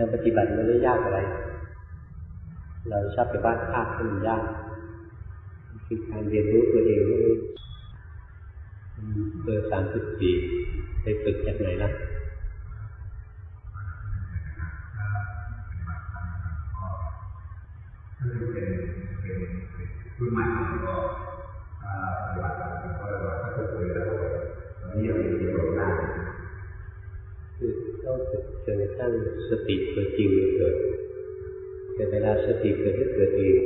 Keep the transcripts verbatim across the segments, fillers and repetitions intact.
การปฏิบัติไม่ได้ยากอะไรเราชอบไปบ้านภาคที่มันยากคือการเรียนรู้ตัวเองนี่เบอร์สามสิบสี่ไปฝึกจากไหนล่ะคือเป็นเป็นรุ่นใหม่ก็ปฏิบัติแล้วก็ถ้าเกิดเคยแล้วตอนนี้ยังมีประโยชน์ได้คือต้องฝึกจนกระทั่งสติตัวจริงเกิดแต่เวลาสติเกิดที่เกิดเอง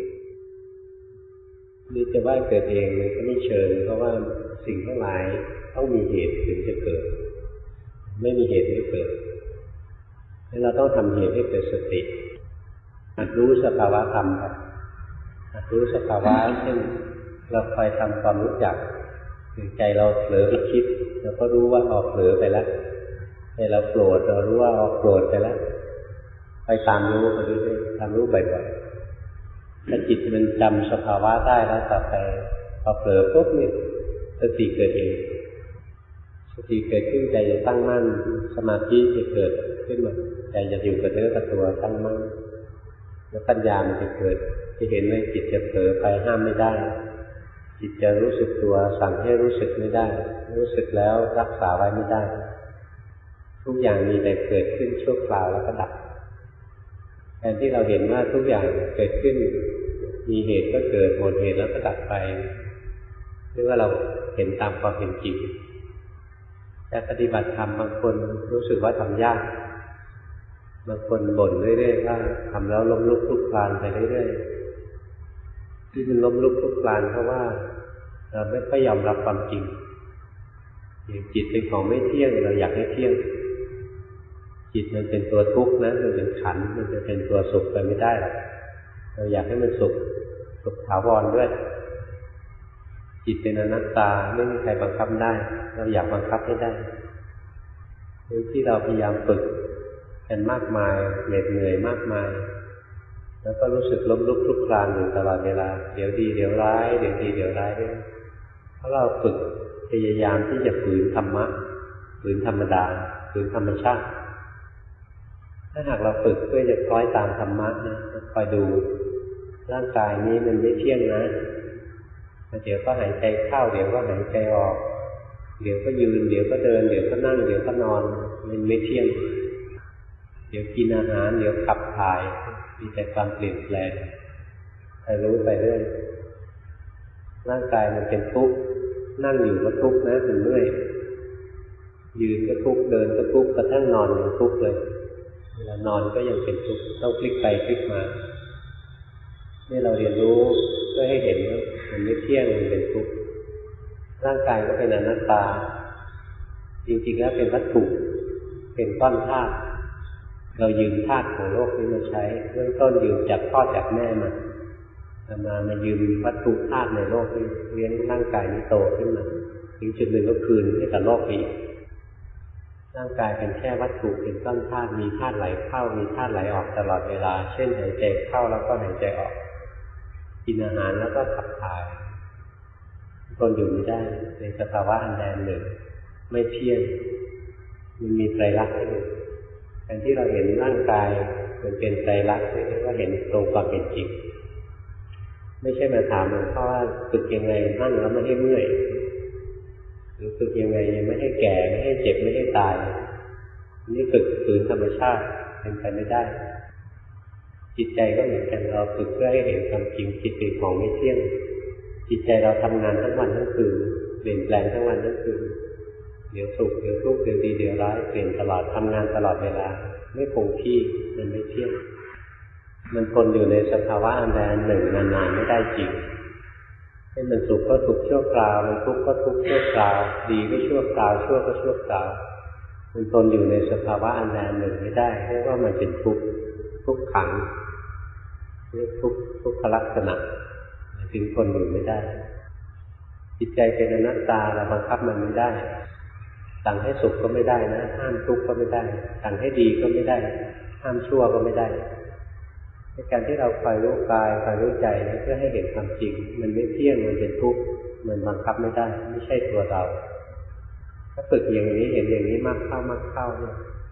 นี่จะว่าเกิดเองมันก็ไม่เชิงเพราะว่าสิ่งทั้งหลายต้องมีเหตุถึงจะเกิดไม่มีเหตุไม่เกิดงั้นเราต้องทำเหตุให้เกิดสติหัดรู้สภาวะธรรมไปหัดรู้สภาวะเช่นเราคอยทำความรู้จักใจเราเผลอไปคิดเราก็รู้ว่าออกเผลอไปแล้วใจเราโกรธเรารู้ว่าออกโกรธไปแล้วไปตามรู้ไปเรื่อยๆตามรู้บ่อยๆถ้าจิตมันจำสภาวะได้แล้วต่อไปพอเผลอปุ๊บเนี่ยสติเกิดเองสติเกิดขึ้นใจจะตั้งมั่นสมาธิจะเกิดขึ้นมาใจจะอยู่กับเนื้อกับตัวตั้งมั่นแล้วปัญญามันจะเกิดจะเห็นว่าจิตจะเผลอไปห้ามไม่ได้จิตจะรู้สึกตัวสั่งให้รู้สึกไม่ได้รู้สึกแล้วรักษาไว้ไม่ได้ทุกอย่างมีแต่เกิดขึ้นชั่วคราวแล้วก็ดับแทนที่เราเห็นว่าทุกอย่างเกิดขึ้นมีเหตุก็เกิดหมดเหตุแล้วก็ดับไปเรียกว่าเราเห็นตามความเป็นจริงแต่ปฏิบัติธรรมบางคนรู้สึกว่าทำยากบางคนบ่นเรื่อยๆว่าทำแล้วล้มลุกคลุกคลานไปเรื่อยๆที่มันล้มลุกคลุกคลานเพราะว่าเราไม่ค่อยยอมรับความจริงอย่างจิตเป็นของไม่เที่ยงเราอยากให้เที่ยงจิตมันเป็นตัวทุกข์นะมันเป็นขันธ์มันจะเป็นตัวสุขไปไม่ได้หรอกเราอยากให้มันสุขสุขถาวรด้วยจิตเป็นอนัตตาไม่มีใครบังคับได้เราอยากบังคับให้ได้ที่เราพยายามฝึกกันมากมายเหน็ดเหนื่อยมากมายแล้วก็รู้สึกล้มลุกคลุกคลานอยู่ตลอดเวลาเดี๋ยวดีเดี๋ยวร้ายเดี๋ยวดีเดี๋ยวร้ายด้วยเพราะเราฝึกพยายามที่จะฝืนธรรมะฝืนธรรมดาฝืนธรรมชาติถ้าหากเราฝึกเพื่อจะคล้อยตามธรรมะนะคอยดูร่างกายนี้มันไม่เที่ยงนะเดี๋ยวก็หายใจเข้าเดี๋ยวก็หายใจออกเดี๋ยวก็ยืนเดี๋ยวก็เดินเดี๋ยวก็นั่งเดี๋ยวก็นอนมันไม่เที่ยงเดี๋ยวกินอาหารเดี๋ยวขับถ่ายมีแต่ความเปลี่ยนแปลงให้รู้ไปเรื่อยร่างกายมันเป็นทุกข์นั่งอยู่ก็ทุกข์นะมันเมื่อยยืนก็ทุกข์เดินก็ทุกข์กระทั่งนอนยังทุกข์เลยเวลานอนก็ยังเป็นทุกข์ต้องพลิกไปพลิกมานี่เราเรียนรู้เพื่อให้เห็นว่ามันไม่เที่ยงมันเป็นทุกข์ร่างกายก็เป็นอนัตตาจริงๆแล้วเป็นวัตถุเป็นก้อนธาตุเรายืมธาตุของโลกนี้มาใช้เริ่มต้นยืมจากพ่อจากแม่มาแต่มามายืมวัตถุธาตุในโลกนี้เลี้ยงร่างกายนี้โตขึ้นมาถึงจุดหนึ่งก็คืนให้กับโลกอีกร่างกายเป็นแค่วัตถุเป็นก้อนธาตุมีธาตุไหลเข้ามีธาตุไหลออกตลอดเวลาเช่นหายใจเข้าแล้วก็หายใจออกกินอาหารแล้วก็ขับถ่ายทนอยู่ไม่ได้ในสภาวะอันใดอันหนึ่งไม่เที่ยงมันมีไตรลักษณ์อยู่การที่เราเห็นร่างกายมันเป็นไตรลักษณ์เรียกว่าเห็นตรงความเป็นจริงไม่ใช่มาถามหลวงพ่อว่าฝึกยังไงนั่งแล้วไม่ให้เมื่อยหรือฝึกยังไงไม่ให้แก่ไม่ให้เจ็บไม่ให้ตายนี่ฝึกฝืนธรรมชาติเป็นไปไม่ได้จิตใจก็เหมือนกันเราฝึกเพื่อให้เห็นความจริงจิตเป็นของไม่เที่ยงจิตใจเราทำงานทั้งวันทั้งคืนเปลี่ยนแปลงทั้งวันทั้งคืนเดี๋ยวสุขเดี๋ยวทุกข์เดี๋ยวดีเดี๋ยวร้ายเปลี่ยนตลอดทำงานตลอดเวลาไม่คงที่มันไม่เที่ยงมันทนอยู่ในสภาวะอันใดอันหนึ่งนานๆไม่ได้จริงให้มันสุขก็สุขชั่วคราวมันทุกข์ก็ทุกข์ชั่วคราวดีก็ชั่วคราวชั่วก็ชั่วคราวมันทนอยู่ในสภาวะอันใดอันหนึ่งไม่ได้เพราะว่ามันเป็นทุกข์ทุกขังเรียกทุกข์ทุกขลักษณะถึงทนอยู่ไม่ได้จิตใจเป็นอนัตตาเราบังคับมันไม่ได้สั่งให้สุขก็ไม่ได้นะห้ามทุกข์ก็ไม่ได้สั่งให้ดีก็ไม่ได้ห้ามชั่วก็ไม่ได้ในการที่เราคอยรู้กายคอยรู้ใจเพื่อให้เห็นความจริงมันไม่เที่ยงมันเป็นทุกข์มันบังคับไม่ได้ไม่ใช่ตัวเราถ้าฝึกอย่างนี้เห็นอย่างนี้มากเข้ามากเข้าเนี่ย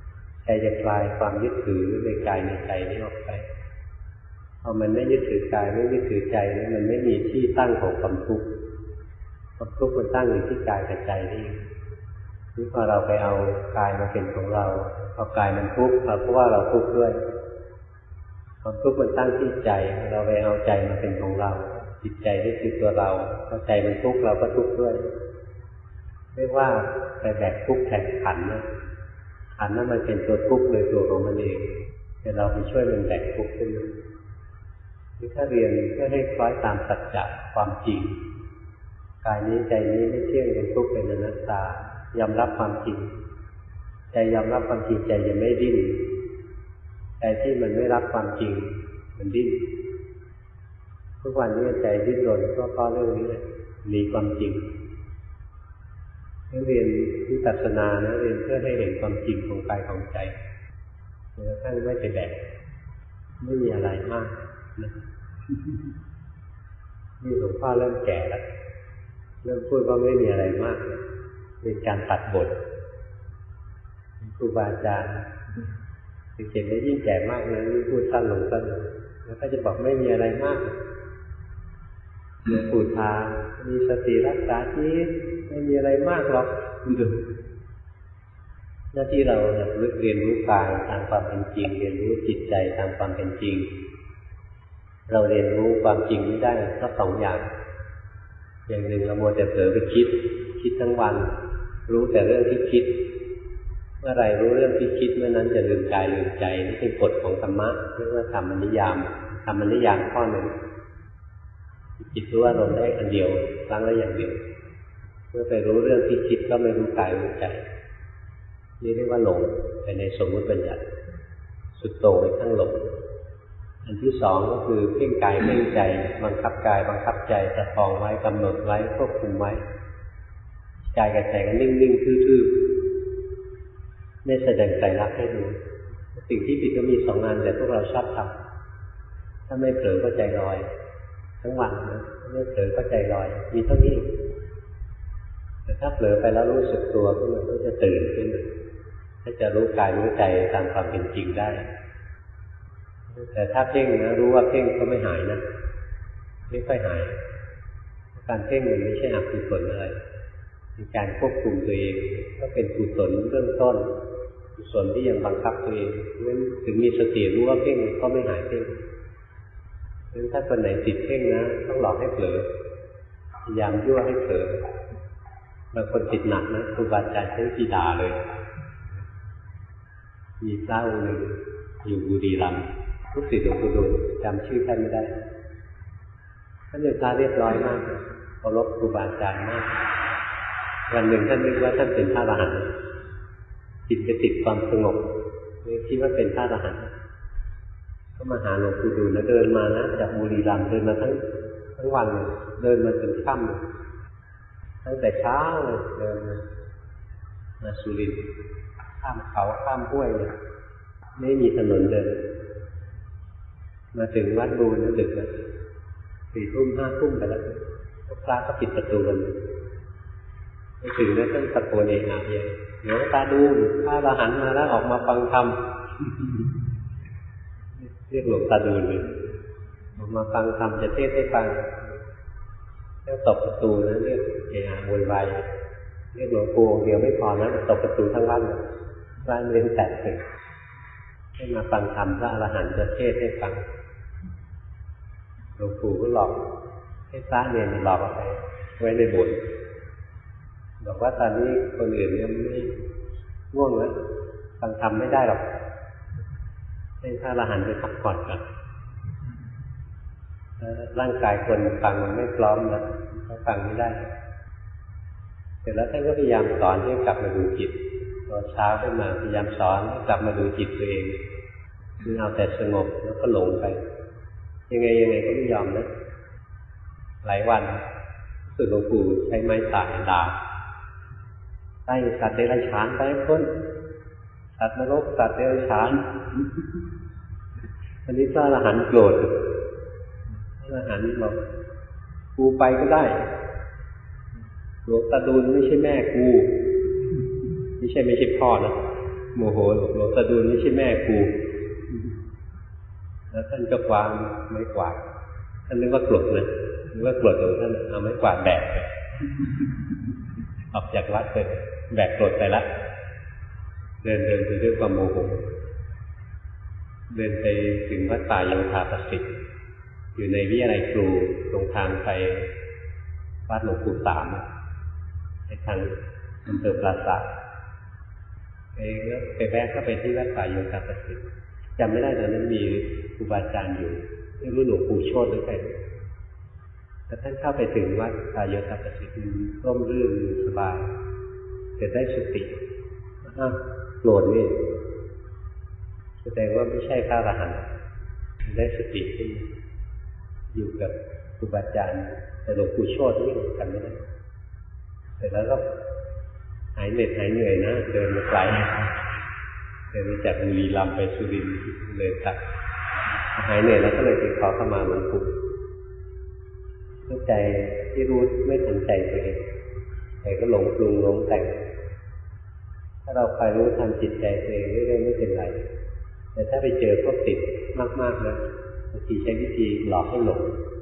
ใจจะคลายความยึดถือในกายในใจนี้ออกไปพอมันไม่ยึดถือกายไม่ยึดถือใจนี่มันไม่มีที่ตั้งของความทุกข์ความทุกข์มันตั้งอยู่ที่กายกับใจนี่นี่พอเราไปเอากายมาเป็นของเราเอากายมันทุกข์เพราะว่าเราทุกข์ด้วยความทุกข์มันตั้งที่ใจเราไปเอาใจมาเป็นของเราจิตใจนี่คือตัวเราพอใจมันทุกข์เราก็ทุกข์ด้วยเรียกว่าไปแบกทุกข์แทนขันธ์นะขันธ์นั้นมันเป็นตัวทุกข์โดยตัวของมันเองแต่เราไปช่วยมันแบกทุกข์ขึ้นมาคือถ้าเรียนก็ให้คล้อยตามสัจจะความจริงกายนี้ใจนี้ไม่เที่ยงเป็นทุกข์เป็นอนัตตายอมรับความจริงใจยอมรับความจริงใจยังไม่ดิ้นใจที่มันไม่รับความจริงมันดิ้นทุกวันนี้ใจดิ้นรนก็เพราะเรื่องนี้มีความจริงเรียนวิปัสสนานะเรียนเพื่อให้เห็นความจริงของกายของใจจนกระทั่งไม่ไปแบกไม่มีอะไรมากนะนี่หลวงพ่อเริ่มแก่แล้วเริ่มพูดว่าไม่มีอะไรมากเป็นการตัดบทครูบาอาจารย์ถึงเห็นได้ยิ่งแก่มากนะยิ่งพูดสั้นลงสั้นลงแล้วก็จะบอกไม่มีอะไรมากหลวงปู่ทามีสติรักษาจิตไม่มีอะไรมากหรอกหน้าที่เราเรียนรู้กายตามความเป็นจริงเรียนรู้จิตใจตามความเป็นจริงเราเรียนรู้ความจริงนี้ได้ก็สองอย่างอย่างหนึ่งเรามัวแต่เผลอไปคิดคิดทั้งวันรู้แต่เรื่องที่คิดเมื่อไรรู้เรื่องที่คิดเมื่อนั้นจะลืมกายลืมใจนี่เป็นกฎของธรรมะเรียกว่าธรรมนิยามธรรมนิยามข้อหนึ่งจิตรู้อารมณ์ได้อันเดียวครั้งละอย่างเดียวเมื่อไปรู้เรื่องที่คิดก็ไม่รู้กายรู้ใจนี่เรียกว่าหลงไปในสมมติบัญญัติสุดโต่งไปข้างหลงอันที่สองก็คือเพ่งกายเพ่งใจบังคับกายบังคับใจประคองไว้กำหนดไว้ควบคุมไว้กายกับใจก็นิ่งๆทื่อๆไม่แสดงใจรักให้ดูสิ่งที่ผิดก็มีสองงานแต่พวกเราชอบทำถ้าไม่เผลอก็ใจลอยทั้งวันนะไม่เผลอก็ใจลอยมีเท่านี้แต่ถ้าเผลอไปแล้วรู้สึกตัวขึ้นมาก็จะตื่นขึ้นถ้าจะรู้กายรู้ใจตามความเป็นจริงได้แต่ถ้าเพ่งนะรู้ว่าเพ่งก็ไม่หายนะไม่ค่อยหายการเพ่งมันไม่ใช่อกุศลอะไรเป็นการควบคุมตัวเองก็เป็นกุศลเริ่มต้นกุศลที่ยังบังคับตัวเองเพราะฉะนั้นถึงมีสติรู้ว่าเพ่งก็ไม่หายเพ่งเพราะฉะนั้นถ้าคนไหนติดเพ่งนะต้องหลอกให้เผลอพยายามยั่วให้เผลอบางคนติดหนักนะครูบาอาจารย์ใช้วิธีด่าเลยมีพระองค์หนึ่งอยู่บุรีรัมย์ลูกศิษย์หลวงปู่ดูลจำชื่อท่านไม่ได้ท่านเป็นพระเรียบร้อยมากเคารพครูบาอาจารย์มากวันหนึ่งท่านนึกว่าท่านเป็นพระอรหันต์จิตจะติดความสงบไม่คิดว่าเป็นพระอรหันต์ก็มาหาหลวงปู่ดูลแล้วเดินมานะจากบุรีรัมย์เดินมาทั้งทั้งวันเดินมาถึงค่ำตั้งแต่เช้าเลยเดินมามาสุรินทร์ข้ามเขาข้ามห้วยเลยไม่มีถนนเดินมาถึงวัดบูรณ์ดึกแล้วสี่ทุ่มห้าทุ่มไปแล้วพระก็ปิดประตูกันไปถึงแล้วท่านตะโกนเองอ่ะเนี่ยหลวงตาดูพระอรหันต์มาแล้วออกมาฟังธรรมเรียกหลวงตาดูเลยออกมาฟังธรรมจะเทศให้ฟังแล้วตบประตูนะเรียกเอะโวยวายเรียกหลวงปู่เดียวไม่พอนะตบประตูทั้งบ้านบ้านเรียนแตกเลยให้มาฟังธรรมพระอรหันต์จะเทศให้ฟังหลวงปู่ก็หลอกให้พระเนรหลอกเอาไปไว้ในโบสถ์บอกว่าตอนนี้คนอื่นยังไม่ง่วงแล้วฟังธรรมไม่ได้หรอกให้พระอรหันต์ไปพักผ่อนก่อนร่างกายคนฟังมันไม่พร้อมนะเขาฟังไม่ได้เสร็จแล้วท่านก็พยายามสอนให้กลับมาดูจิตตอนเช้าขึ้นมาพยายามสอนให้กลับมาดูจิตตัวเองคือเอาแต่สงบแล้วก็หลงไปยังไงยังไงก็ไม่ยอมนะหลายวันสุดหลวงปู่ใช้ไม้ตายด่าไล่สัตว์เดรัจฉานไปพ้นสัตว์นรกสัตว์เดรัจฉานอันนี้พระอรหันต์โกรธพระอรหันต์บอกกูไปก็ได้หลวงตาดูลไม่ใช่แม่กูไม่ใช่ไม่ใช่พ่อนะโมโหหลวงตาดูลไม่ใช่แม่กูแล้วท่านก็วางไม้กวาดท่านนึกว่าโกรธนะนึกว่าโกรธของท่านเอาไม้กวาดแบกไปออกจากวัดไปแบกโกรธไปละเดินเดินไปด้วยความโมโหเดินไปถึงวัดป่าโยธาประสิทธิ์อยู่ในวิทยาลัยครูตรงทางไปวัดหลวงปู่สามในทางอำเภอปราสาทไปแล้วไปแวะเข้าไปที่วัดป่าโยธาประสิทธิ์จำไม่ได้ตอนนั้นมีครูบาอาจารย์อยู่ไม่รู้หลวงปู่โชติหรือใครแต่ท่านเข้าไปถึงวัดป่าโยธาประสิทธิ์ร่มรื่นสบายเกิดได้สติอ้าวโกรธนี่แสดงว่าไม่ใช่พระอรหันต์ได้สติขึ้นอยู่กับครูบาอาจารย์แต่หลวงปู่โชตินี่กันไม่ได้เสร็จแล้วก็หายเหน็ดหายเหนื่อยนะเดินมาไกลเดินมาจากบุรีรัมย์ไปสุรินทร์เลยตัดหายเหนื่อยแล้วก็เลยไปขอเข้ามาหลวงปู่เข้าใจที่รู้ไม่ทันใจตัวเองแต่ก็หลงปรุงหลงแต่งถ้าเราคอยรู้ทันจิตใจตัวเองเรื่อยๆไม่เป็นไรแต่ถ้าไปเจอพวกติดมากๆนะบางทีใช้วิธีหลอกให้หลง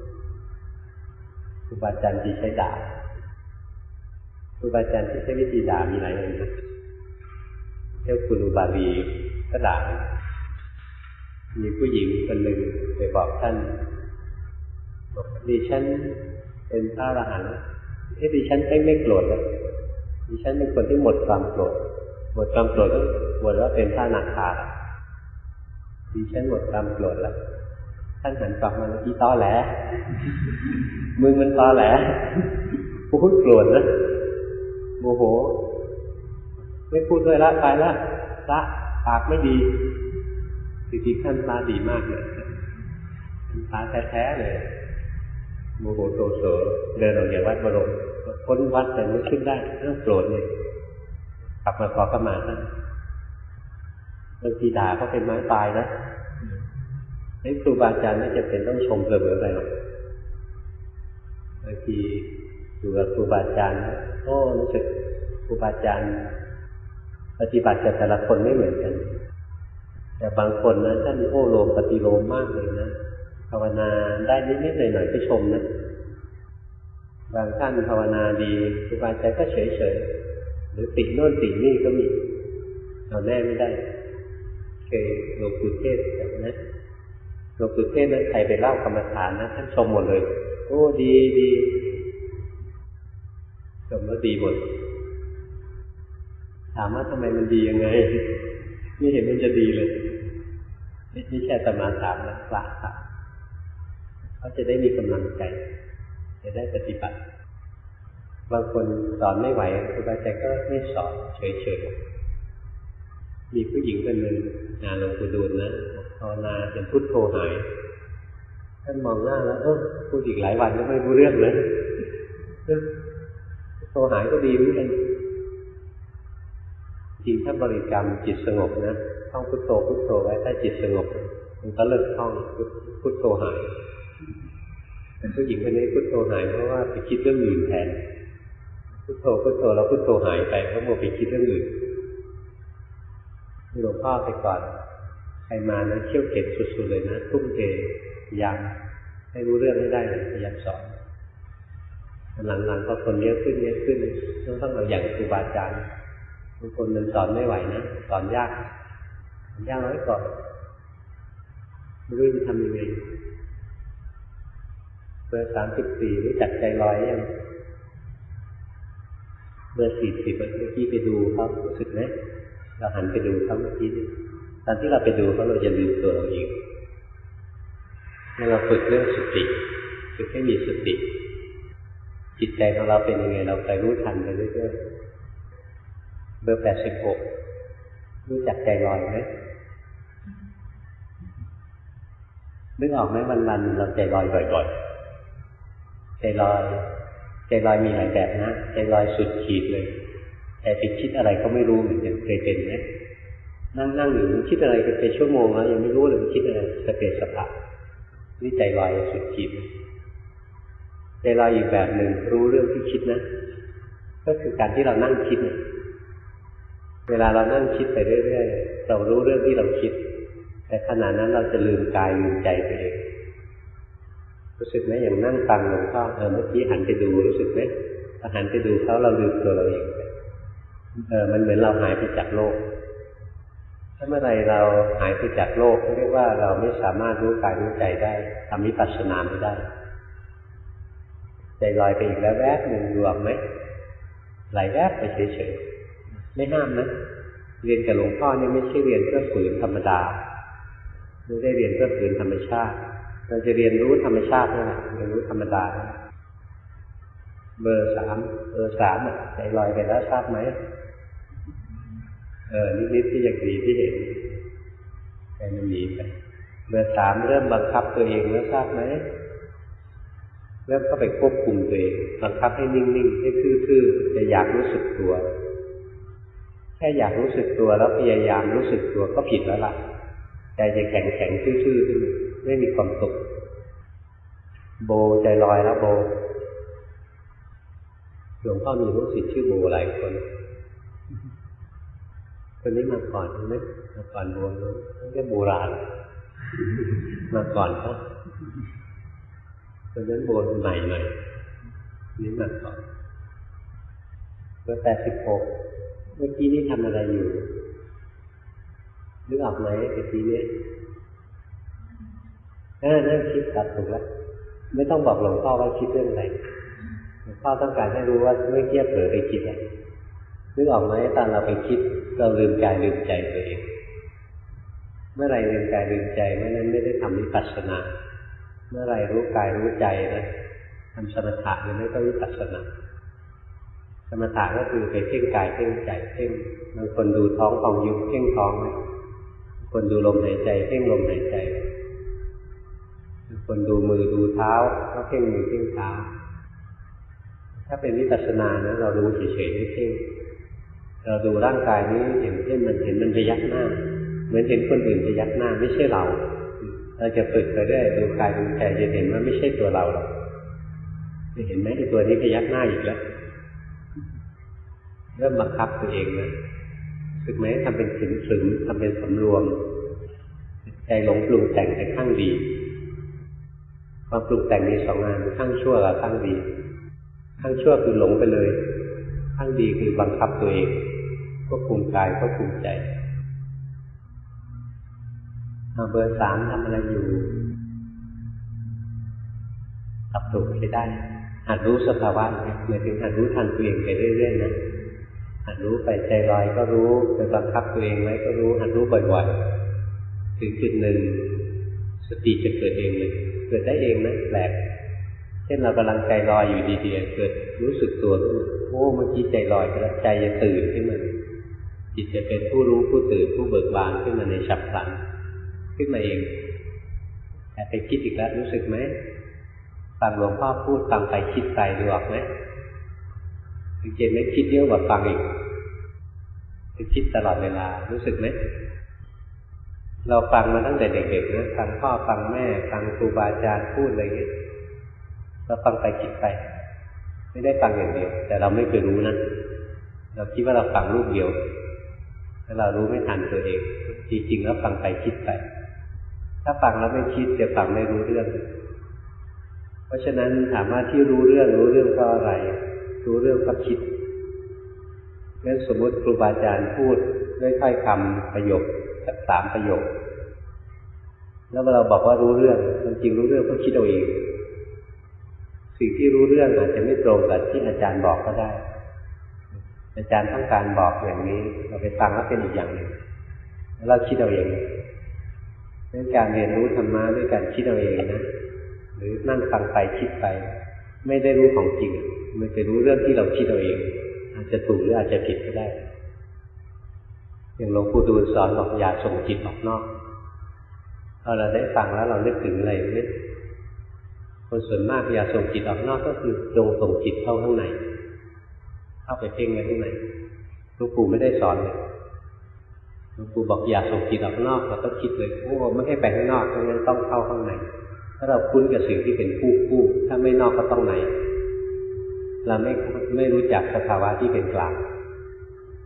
ครูบาอาจารย์ที่ใช้ด่าครูบาอาจารย์ที่ใช้วิธีด่ามีหลายอย่างนะเจ้าคุณอุบาลีก็ด่ามีผู้หญิงคนหนึ่งไปบอกท่านบอกดิฉันเป็นพระอรหันต์เอ้ดิฉันไม่ไม่โกรธเลยดิฉันเป็นคนที่หมดความโกรธหมดความโกรธก็บวชว่าเป็นพระอนาคาดิฉันหมดความโกรธแล้วท่านหันกลับมาอีตอแหลมึงมันตอแหลกูพูดโกรธนะโมโหไม่พูดด้วยละไปละละปากไม่ดีจริงๆท่านตาดีมากเลยตาแท้ๆเลยโมโหโตโสเดินออกจากวัดบรมพ้นวัดแต่ไม่ขึ้นได้เรื่องโกรธเลยกลับมาขอขมาท่านบางทีด่าก็เป็นไม้ตายนะให้ครูบาอาจารย์ไม่จำเป็นต้องชมเสมอไปหรอกบางทีอยู่กับครูบาอาจารย์โอ้รู้สึกครูบาอาจารย์ปฏิบัติกับแต่ละคนไม่เหมือนกันแต่บางคนนะท่านโอ้โลมปฏิโลมมากเลยนะภาวนาได้นิดๆหน่อยๆก็ชมนะบางท่านภาวนาดีครูบาอาจารย์ก็เฉยๆหรือติดโน่นติดนี่ก็มีเอาแน่ไม่ได้เคยหลวงปู่เทศแบบนั้นหลวงปู่เทศนั้นใครไปเล่ากรรมฐานนะท่านชมหมดเลยโอ้ดีดีชมแล้วดีหมดถามว่าทำไมมันดียังไงไม่เห็นมันจะดีเลยไม่ใช่อาตมาถามนะพระถามเขาจะได้มีกำลังใจจะได้ปฏิบัติบางคนสอนไม่ไหวครูบาอาจารย์ก็ไม่สอนเฉยๆมีผู้หญิงคนหนึ่งงานหลวงปู่ดูลนะภาวนาจนพุทโธหายท่านมองหน้าแล้วเออพูดอีกหลายวันก็ไม่รู้เรื่องเลยพุทโธหายก็ดีเหมือนกันจริงถ้าบริกรรมจิตสงบนะท่องพุทโธพุทโธไว้ถ้าจิตสงบมันก็เลิกท่องพุทโธหายแต่ผู้หญิงคนนี้พุทโธหายเพราะว่าไปคิดเรื่องอื่นแทนพุทโธพุทโธแล้วพุทโธหายไปเพราะโมไปคิดเรื่องอื่นหลวงพ่อไปก่อนใครมานะเชี่ยวเก็บสุดๆเลยนะทุ่มเทพยายามให้รู้เรื่องให้ได้เลยพยายามสอนหลังๆพอคนเยอะขึ้นเยอะขึ้นต้องต้องเอาอย่างครูบาอาจารย์บางคนมันสอนไม่ไหวนะสอนยากยากน้อยก่อนไม่รู้จะทำยังไงเบอร์สามสิบสี่รู้จักใจลอยยังเบอร์สี่สิบเมื่อกี้ไปดูเขารู้สึกไหมเราหันไปดูเขาเมื่อกี้ตอนที่เราไปดูเขาเราจะลืมตัวเราเองเราฝึกเรื่องสติฝึกให้มีสติจิตใจของเราเป็นยังไงเราไปรู้ทันไปเรื่อยๆเบอร์แปดสิบหกรู้จักใจลอยไหมนึกออกไหมวันๆเราใจลอยบ่อยๆใจลอยใจลอยมีหลายแบบนะใจลอยสุดขีดเลยแต่ไปคิดอะไรก็ไม่รู้เหมือนกันเคยเป็นไหมนั่งนั่งอยู่คิดอะไรกันเป็นชั่วโมงแล้วยังไม่รู้เลยคิดอะไรสเปสสปะนี่ใจลอยสุดขีดใจลอยอีกแบบหนึ่งรู้เรื่องที่คิดนะก็คือการที่เรานั่งคิดเนี่ยเวลาเรานั่งคิดไปเรื่อยๆเรารู้เรื่องที่เราคิดแต่ขณะนั้นเราจะลืมกายลืมใจไปเองรู้สึกไหมอย่างนั่งฟังหลวงพ่อเออเมื่อกี้หันไปดูรู้สึกไหมพอหันไปดูเขาเราลืมตัวเราเองเออมันเหมือนเราหายไปจากโลกถ้าเมื่อไรเราหายไปจากโลกเรียกว่าเราไม่สามารถรู้กายรู้ใจได้ทำวิปัสสนาไม่ได้ใจลอยไปอีกแล้วแวบหนึ่งรวมไหมไหลแวบไปเฉยๆไม่ห้ามนะเรียนกับหลวงพ่อนี่ไม่ใช่เรียนเพื่อฝืนธรรมดาไม่ได้เรียนเพื่อฝืนธรรมชาติเราจะเรียนรู้ธรรมชาตินั่นแหละเรียนรู้ธรรมดาเบอร์สามเบอร์สามอ่ะใจลอยไปแล้วทราบไหมเออนิดๆที่อย่างดีที่เห็นใจมันหนีไปเบอร์สามเริ่มบังคับตัวเองแล้วทราบไหมเริ่มเข้าไปควบคุมตัวเองบังคับให้นิ่งๆให้ทื่อๆจะอยากรู้สึกตัวแค่อยากรู้สึกตัวแล้วพยายามรู้สึกตัวก็ผิดแล้วล่ะใจจะแข็งแข็งทื่อๆขึ้นไม่มีความสุขโบใจลอยแล้วโบหลวงพ่อมีลูกศิษย์ชื่อโบหลายคนคนนี้มาก่อนใช่ไหมมาก่อนโบไม่ใช่โบราณมาก่อนครับคนนั้นโบใหม่หน่อยนี่มาก่อนเมื่อแปดสิบหกเมื่อกี้นี่ทำอะไรอยู่นึกออกไหมเมื่อกี้นี้เออนั่งคิดตัดถูกแล้วไม่ต้องบอกหลวงพ่อว่าคิดเรื่องอะไรหลวงพ่อต้องการให้รู้ว่าไม่เกี่ยวเผลอไปคิดอะไรนึกออกไหมตอนเราไปคิดเราลืมกายลืมใจตัวเองเมื่อไรลืมกายลืมใจเมื่อนั้นไม่ได้ทำวิปัสสนาเมื่อไรรู้กายรู้ใจนะทำสมถะหรือไม่ก็วิปัสสนาสมถะก็คือไปเพ่งกายเพ่งใจเพ่งบางคนดูท้องของยุบเพ่งท้องบางคนดูลมหายใจเพ่งลมหายใจบางคนดูมือดูเท้าก็เพ่งมือเพ่งเท้าถ้าเป็นวิปัสสนานะเรารู้เฉยๆไม่เพ่งเราดูร่างกายนี้เห็นเช่นมันเห็นมันพยักหน้าเหมือนเห็นคนอื่นพยักหน้าไม่ใช่เราเราจะฝึกไปได้ดูกายดูใจจะเห็นว่าไม่ใช่ตัวเราหรอกจะเห็นไหมไอ้ตัวนี้พยักหน้าอีกแล้วเริ่มบังคับตัวเองนะฝึกไหมทำเป็นขึงๆทำเป็นสำรวมใจหลงปรุงแต่งแต่ข้างดีความปรุงแต่งมีสองงานข้างชั่วกับข้างดีข้างชั่วคือหลงไปเลยข้างดีคือบังคับตัวเองควบคุมกายควบคุมใจเอาเบอร์สามทำอะไรอยู่ตับถูกให้ได้หัดรู้สภาวะหมายถึงหัดรู้ทันตัวเองไปเรื่อยๆนะหัดรู้ไปใจลอยก็รู้จะบังคับตัวเองไว้ก็รู้หัดรู้บ่อยๆถึงจุดหนึ่งสติจะเกิดเองเลยเกิดได้เองนะแปลกเช่นเรากำลังใจลอยอยู่ดีๆเกิดรู้สึกตัวขึ้นโอ้เมื่อกี้ใจลอยไปแล้วใจจะตื่นขึ้นมาจิตจะเป็นผู้รู้ผู้ตื่นผู้เบิกบานขึ้นมาในฉับพลันขึ้นมาเองแต่ไปคิดอีกแล้วรู้สึกไหมฟังหลวงพ่อพูดฟังไปคิดไปดูออกไหมสังเกตไหมคิดเยอะกว่าฟังอีกไปคิดตลอดเวลารู้สึกไหมเราฟังมาตั้งแต่เด็กๆนะฟังพ่อฟังแม่ฟังครูบาอาจารย์พูดอะไรอย่างนี้เราฟังไปคิดไปไม่ได้ฟังอย่างเดียวแต่เราไม่เคยรู้นะเราคิดว่าเราฟังรูปเดียวแล้วเรารู้ไม่ทันตัวเองจริงๆแล้วฟังไปคิดไปถ้าฟังแล้วไม่คิดจะฟังไม่รู้เรื่องเพราะฉะนั้นถามว่าที่รู้เรื่องรู้เรื่องก็อะไรรู้เรื่องก็คิดเรื่องสมมติครูบาอาจารย์พูดด้วยถ้อยคำประโยคสักสามประโยคแล้วเราบอกว่ารู้เรื่องจริงรู้เรื่องก็คิดเอาเองสิ่งที่รู้เรื่องอาจจะไม่ตรงกับที่อาจารย์บอกก็ได้อาจารย์ต้องการบอกอย่างนี้เราไปฟังแล้วเป็นอีกอย่างหนึ่งแล้วเราคิดเอาเองเรื่องการเรียนรู้ธรรมะด้วยการคิดเอาเองนะหรือนั่งฟังไปคิดไปไม่ได้รู้ของจริงมันจะรู้เรื่องที่เราคิดเอาเองอาจจะถูกหรืออาจจะผิดก็ได้อย่างหลวงปู่ดูลสอนบอกอย่าส่งจิตออกนอกพอเราได้ฟังแล้วเรานึกถึงอะไรนิดคนส่วนมากอย่าส่งจิตออกนอกก็คือจงส่งจิตเข้าข้างในเข้าไปเพ่งไว้ข้างในหลวงปู่ไม่ได้สอนเลยหลวงปู่บอกอย่าส่งจิตออกนอกเราก็คิดเลยโอ้ไม่ให้ไปข้างนอกเพราะงั้นต้องเข้าข้างในถ้าเราคุ้นกับสิ่งที่เป็นคู่คู่ถ้าไม่นอกก็ต้องในเราไม่ไม่รู้จักสภาวะที่เป็นกลาง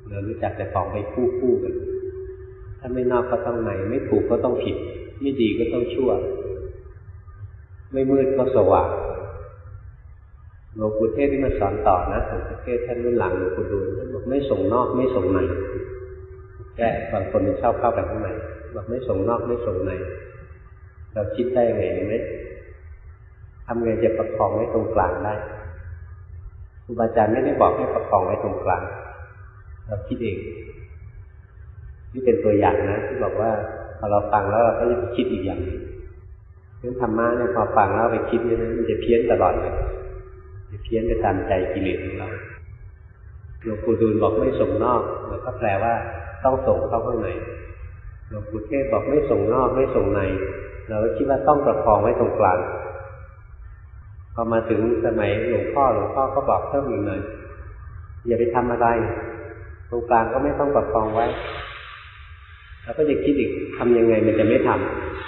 เรารู้จักแต่ของไปคู่คู่กันถ้าไม่นอกก็ต้องในไม่ถูกก็ต้องผิดไม่ดีก็ต้องชั่วไม่มืดก็สว่างหลวงปู่เทศที่มาสอนต่อนะหลวงปู่เทศท่านรุ่นหลังหลวงปู่ดูลท่านบอกไม่ส่งนอกไม่ส่งในแก้บางคนมันชอบเข้าไปข้างในบอกไม่ส่งนอกไม่ส่งในเราคิดได้ยังไงไหมทำไงจะประคองไว้ตรงกลางได้ครูบาอาจารย์ไม่ได้บอกให้ประคองไว้ตรงกลางเราคิดเองนี่เป็นตัวอย่างนะที่บอกว่าพอเราฟังแล้วเราก็จะไปคิดอีกอย่างนึงเรื่องธรรมะเนี่ยพอฟังแล้วไปคิดเนี่ยมันจะเพี้ยนตลอดเลยจะเพี้ยนไปตามใจกิเลสของเราหลวงปู่ดูลบอกไม่ส่งนอกแล้วก็แปลว่าต้องส่งเข้าข้างในหลวงปู่เทศบอกไม่ส่งนอกไม่ส่งในเราก็คิดว่าต้องประคองไว้ตรงกลางพอมาถึงสมัยหลวงพ่อหลวงพ่อก็บอกเพิ่มอีกหน่อยอย่าไปทำอะไรตรงกลางก็ไม่ต้องประคองไว้แล้วก็จะคิดอีกทำยังไงมันจะไม่ทำ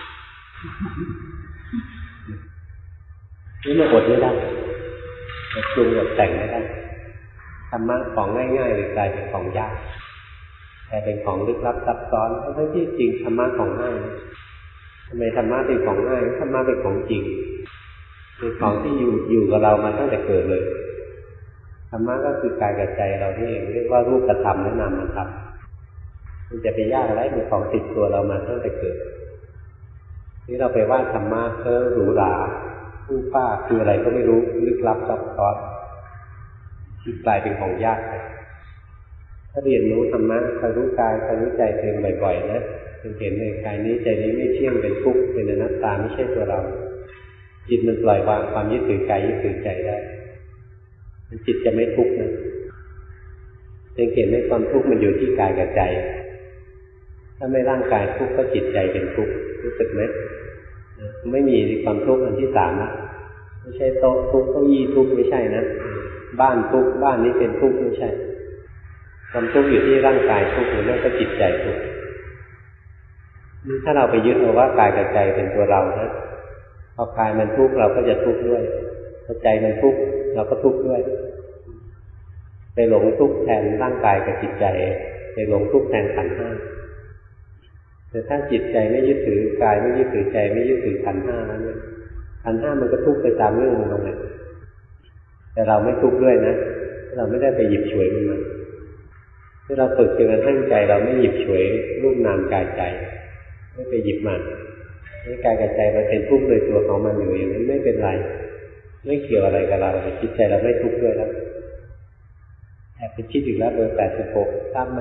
นี่มันอดไม่ได้จะปรุงแบบแต่งไม่ได้ธรรมะของง่ายๆเลยกลายเป็นของยากแต่เป็นของลึกลับซับซ้อนทั้งที่จริงธรรมะของง่ายทำไมธรรมะเป็นของง่ายธรรมะเป็นของจริงเป็นของที่อยู่อยู่กับเรามาตั้งแต่เกิดเลยธรรมะก็คือกายกับใจเราที่เองเรียกว่ารูปธรรมและนามธรรมมันจะไปยากอะไรเป็นของติดตัวเรามาตั้งแต่เกิดนี่เราไปว่าธรรมะเพ้อหรูหราผู้ป้าคืออะไรก็ไม่รู้ลึกลับซับซ้อนที่กลายเป็นของยากไปถ้าเรียนรู้ธรรมะคอยรู้กายคอยรู้ใจเองบ่อยๆนะจะเห็นในกายนี้ใจนี้ไม่เที่ยงเป็นทุกข์เป็นอนัตตาไม่ใช่ตัวเราจิตมันปล่อยวางความยึดถือกายยึดถือใจได้จิตจะไม่ทุกข์นะจะเห็นในความทุกข์มันอยู่ที่กายกับใจถ้าไม่ร่างกายทุกข์ก็จิตใจเป็นทุกข์รู้สึกไหมไม่มีความทุกข์อันที่สามนะไม่ใช่โต๊ะทุกข์เก้าอี้ทุกข์ไม่ใช่นะบ้านทุกข์บ้านนี้เป็นทุกข์ไม่ใช่ความทุกข์อยู่ที่ร่างกายทุกข์หรือไม่ก็จิตใจทุกข์นี่ถ้าเราไปยึดเอาว่ากายกับใจเป็นตัวเรานะพอกายมันทุกข์เราก็จะทุกข์ด้วยพอใจมันทุกข์เราก็ทุกข์ด้วยไปหลงทุกข์แทนร่างกายกับจิตใจไปหลงทุกข์แทนขันธ์ห้าแต่ถ้าจิตใจไม่ยึดถือกายไม่ยึดถือใจไม่ยึดถือขันธ์ห้าแล้วเนี่ยขันธ์ห้ามันก็ทุกข์ไปตามเรื่องของมันเลยแต่เราไม่ทุกข์ด้วยนะเราไม่ได้ไปหยิบฉวยมันมาที่เราฝึกจนกระทั่งใจเราไม่หยิบฉวยรูปนามกายใจไม่ไปหยิบมันให้กายกับใจมันเป็นทุกข์โดยตัวของมันอยู่อย่างนั้นไม่เป็นไรไม่เกี่ยวอะไรกับเราแต่จิตใจเราไม่ทุกข์ด้วยแล้วแอบไปคิดอีกแล้วเบอร์แปดสิบหกทราบไหม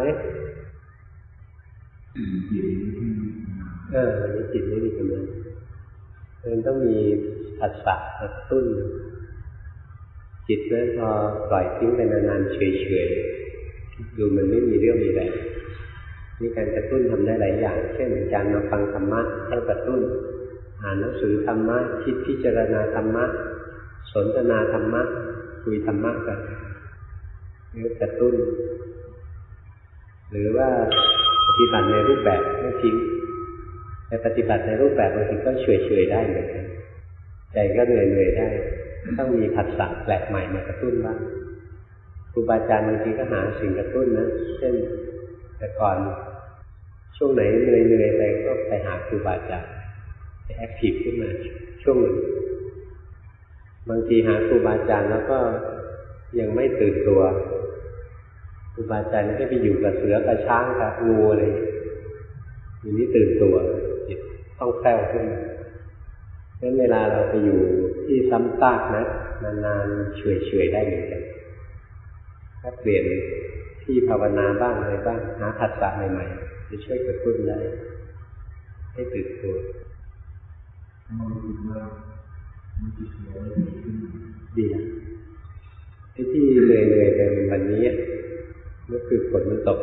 เออจิตไม่ดีกันเลยมันต้องมีผัสสะกระตุ้นจิตนั้นพอปล่อยทิ้งไปนานๆเฉยๆดูมันไม่มีเรื่องมีแรงนี่การกระตุ้นทำได้หลายอย่างเช่นการมาฟังธรรมะให้กระตุ้นอ่านหนังสือธรรมะคิดพิจารณาธรรมะสนทนาธรรมะคุยธรรมะกันนี่กระตุ้นหรือว่าปฏิบัติในรูปแบบไม่ทิ้งแต่ปฏิบัติในรูปแบบบางทีก็เฉยๆได้เหมือนกันใจก็เหนื่อยๆได้ต้องมีผัสสะแปลกใหม่มากระตุ้นบ้างครูบาอาจารย์บางทีก็หาสิ่งกระตุ้นนะเช่นแต่ก่อนช่วงไหนเหนื่อยๆไปก็ไปหาครูบาอาจารย์ไปแอคทีฟขึ้นมาช่วงหนึ่งบางทีหาครูบาอาจารย์แล้วก็ยังไม่ตื่นตัวครูบาอาจารย์ให้ไปอยู่กับเสือกับช้างกับงูอะไรอย่างนี้ตื่นตัวจิตต้องแฝงขึ้นเพราะฉะนั้นเวลาเราไปอยู่ที่ซ้ำซากนะนานๆเฉยๆได้เหมือนกันถ้าเปลี่ยนที่ภาวนาบ้างอะไรบ้างหาผัสสะใหม่ๆจะช่วยกระตุ้นได้ให้ตื่นตัวดีนะไอ้ที่เหนื่อยๆไปวันนี้ก็คือฝนมันตก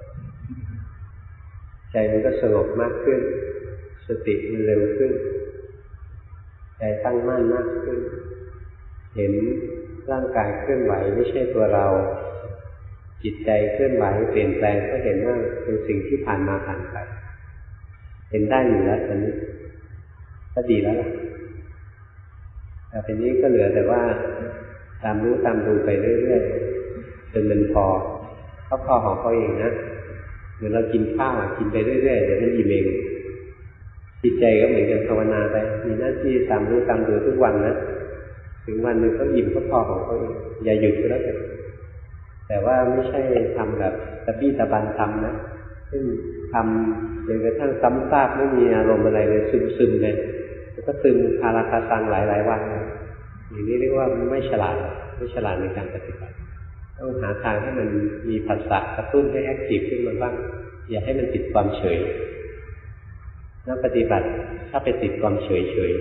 ใจมันก็สงบมากขึ้นสติมันเร็วขึ้นใจตั้งมั่นมากขึ้นเห็นร่างกายเคลื่อนไหวไม่ใช่ตัวเราจิตใจเคลื่อนไหวเปลี่ยนแปลงก็เห็นว่าเป็นสิ่งที่ผ่านมาผ่านไปเห็นได้อยู่แล้วตอนนี้ก็ดีแล้วล่ะแต่ทีนี้ก็เหลือแต่ว่าตามรู้ตามดูไปเรื่อยๆจนมันพอเขาพอของเขาเองนะเหมือนเรากินข้าวกินไปเรื่อยๆเดี๋ยวมันอิ่มเองจิตใจก็เหมือนกันภาวนาไปมีหน้าที่ตามรู้ตามดูทุกวันนะถึงวันหนึ่งเขาอิ่มเขาพอของเขาเองอย่าหยุดก็แล้วกันแต่ว่าไม่ใช่ทำแบบตะบี้ตะบันทำนะซึ่งทำจนกระทั่งซ้ำซากไม่มีอารมณ์อะไรเลยซึมๆเลยแล้วก็ซึมคาราคาซังหลายๆวันอย่างนี้เรียกว่าไม่ฉลาดไม่ฉลาดในการปฏิบัติต้องหาทางให้มันมีผัสสะกระตุ้นให้แอคทีฟขึ้นมาบ้างอย่าให้มันติดความเฉยนักปฏิบัติถ้าไปติดความเฉยเฉย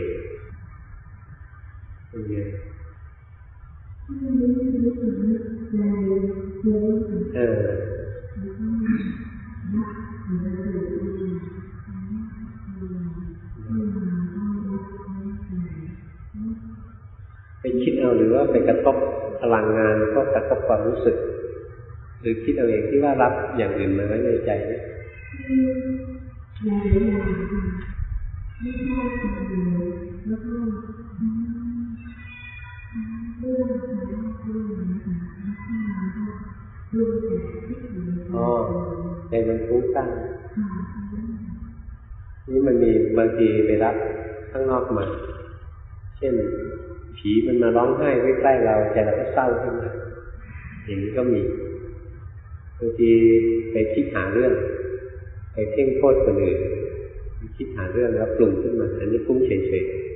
เป็นไงเออไปคิดเอาหรือว่าไปกระทบพลังงานก็กระทบความรู้สึกหรือคิดเอาเองที่ว่ารับอย่างอื่นมาไว้ในใจเนี่ยหลายอย่างไม่ใช่คนเดียวแล้วก็เรื่องของเรื่องนะคะแล้วก็รู้แต่ที่อยู่ในอ๋อใจมันฟุ้งซ่านนี่มันมีบางทีไปรับข้างนอกมาเช่นผีมันมาร้องไห้ใกล้ๆเราใจเราก็เศร้าขึ้นมาอย่างนี้ก็มีบางทีไปคิดหาเรื่องไปเพ่งโทษคนอื่นคิดหาเรื่องแล้วปรุงขึ้นมาอันนี้ฟุ้งเฉยๆ